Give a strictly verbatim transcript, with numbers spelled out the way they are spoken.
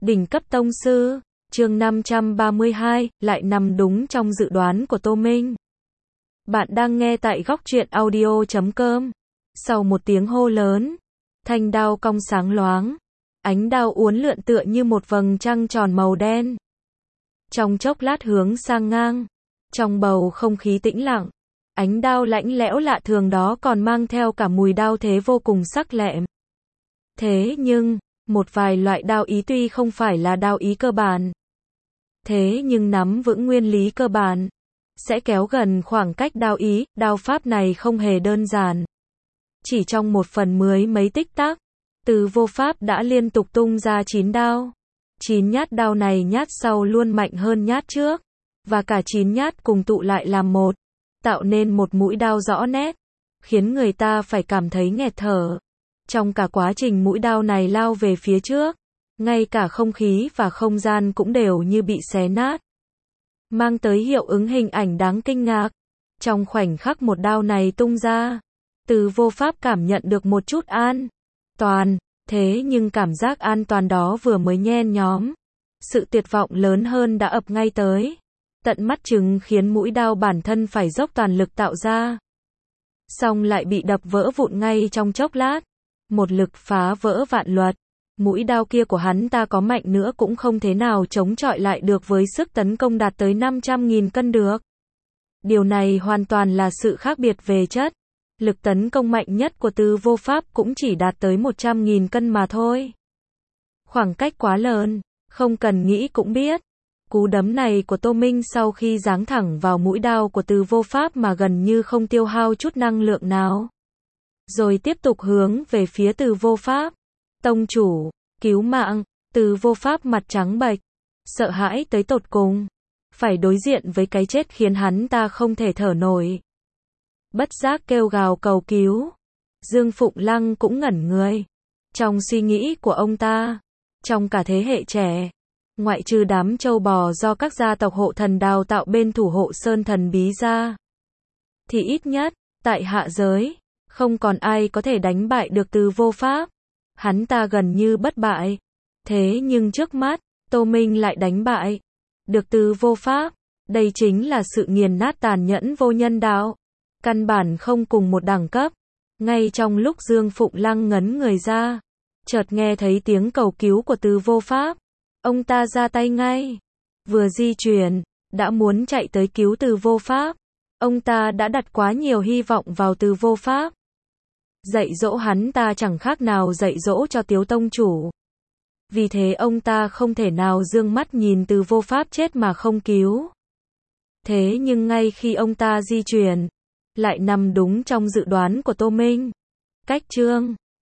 Đỉnh cấp tông sư, chương năm trăm ba mươi hai, lại nằm đúng trong dự đoán của Tô Minh. Bạn đang nghe tại góc truyện audio chấm com. Sau một tiếng hô lớn, thanh đao cong sáng loáng, ánh đao uốn lượn tựa như một vầng trăng tròn màu đen. Trong chốc lát hướng sang ngang, trong bầu không khí tĩnh lặng, ánh đao lạnh lẽo lạ thường đó còn mang theo cả mùi đao thế vô cùng sắc lẹm. Thế nhưng, một vài loại đao ý tuy không phải là đao ý cơ bản, thế nhưng nắm vững nguyên lý cơ bản, sẽ kéo gần khoảng cách đao ý. Đao pháp này không hề đơn giản. Chỉ trong một phần mười mấy tích tắc, Từ Vô Pháp đã liên tục tung ra chín đao. Chín nhát đao này nhát sau luôn mạnh hơn nhát trước, và cả chín nhát cùng tụ lại làm một, tạo nên một mũi đao rõ nét, khiến người ta phải cảm thấy nghẹt thở. Trong cả quá trình mũi đao này lao về phía trước, ngay cả không khí và không gian cũng đều như bị xé nát, mang tới hiệu ứng hình ảnh đáng kinh ngạc. Trong khoảnh khắc một đao này tung ra, Từ Vô Pháp cảm nhận được một chút an toàn, thế nhưng cảm giác an toàn đó vừa mới nhen nhóm, sự tuyệt vọng lớn hơn đã ập ngay tới, tận mắt chứng khiến mũi đao bản thân phải dốc toàn lực tạo ra, xong lại bị đập vỡ vụn ngay trong chốc lát. Một lực phá vỡ vạn luật, mũi đao kia của hắn ta có mạnh nữa cũng không thể nào chống chọi lại được với sức tấn công đạt tới năm trăm nghìn cân được. Điều này hoàn toàn là sự khác biệt về chất. Lực tấn công mạnh nhất của Từ Vô Pháp cũng chỉ đạt tới một trăm nghìn cân mà thôi. Khoảng cách quá lớn, không cần nghĩ cũng biết. Cú đấm này của Tô Minh sau khi giáng thẳng vào mũi đao của Từ Vô Pháp mà gần như không tiêu hao chút năng lượng nào, rồi tiếp tục hướng về phía Từ Vô Pháp. Tông chủ, cứu mạng. Từ Vô Pháp mặt trắng bệch, sợ hãi tới tột cùng, phải đối diện với cái chết khiến hắn ta không thể thở nổi, bất giác kêu gào cầu cứu. Dương Phụng Lăng cũng ngẩn người. Trong suy nghĩ của ông ta, trong cả thế hệ trẻ, ngoại trừ đám trâu bò do các gia tộc hộ thần đào tạo bên thủ hộ sơn thần bí ra, thì ít nhất, tại hạ giới, không còn ai có thể đánh bại được Từ Vô Pháp. Hắn ta gần như bất bại. Thế nhưng trước mắt, Tô Minh lại đánh bại được Từ Vô Pháp. Đây chính là sự nghiền nát tàn nhẫn vô nhân đạo. Căn bản không cùng một đẳng cấp. Ngay trong lúc Dương Phụng Lăng ngấn người ra, chợt nghe thấy tiếng cầu cứu của Từ Vô Pháp. Ông ta ra tay ngay. Vừa di chuyển, đã muốn chạy tới cứu Từ Vô Pháp. Ông ta đã đặt quá nhiều hy vọng vào Từ Vô Pháp. Dạy dỗ hắn ta chẳng khác nào dạy dỗ cho Tiếu tông chủ. Vì thế ông ta không thể nào dương mắt nhìn Từ Vô Pháp chết mà không cứu. Thế nhưng ngay khi ông ta di chuyển, lại nằm đúng trong dự đoán của Tô Minh. Cách chương